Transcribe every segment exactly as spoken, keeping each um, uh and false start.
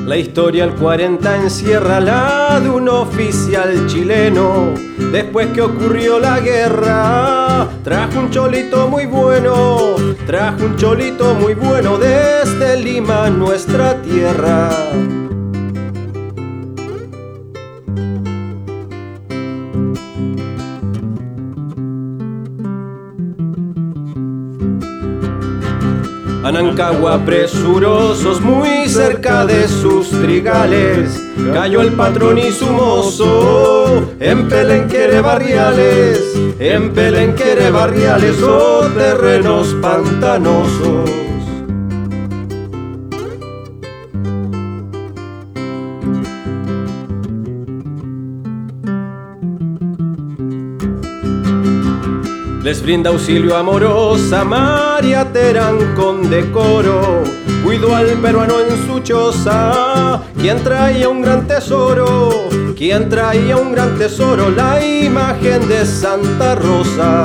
La historia al cuarenta encierra la de un oficial chileno. Después que ocurrió la guerra, trajo un cholito muy bueno, trajo un cholito muy bueno desde Lima, nuestra tierra. Anancagua, presurosos, muy cerca de sus trigales, cayó el patrón y su mozo, en Pelenquere barriales, en Pelenquere barriales, o terrenos pantanosos. Les brinda auxilio amorosa María Terán con decoro, cuidó al peruano en su choza, quien traía un gran tesoro, quien traía un gran tesoro, la imagen de Santa Rosa.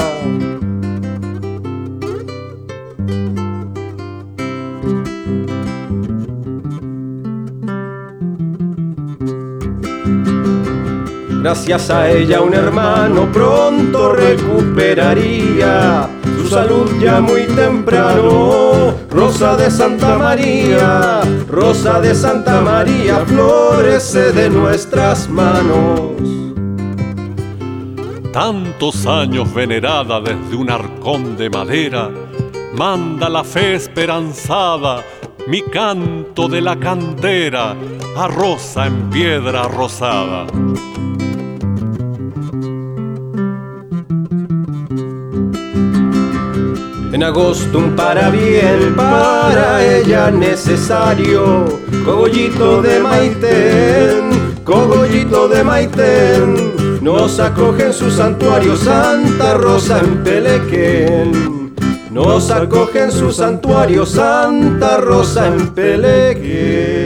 Gracias a ella un hermano pronto recuperaría su salud ya muy temprano. Rosa de Santa María, Rosa de Santa María, florece de nuestras manos. Tantos años venerada desde un arcón de madera, manda la fe esperanzada mi canto de la cantera a rosa en piedra rosada. En agosto un parabién para ella necesario, cogollito de Maitén, cogollito de Maitén, nos acoge en su santuario Santa Rosa en Pelequén, nos acoge en su santuario Santa Rosa en Pelequén.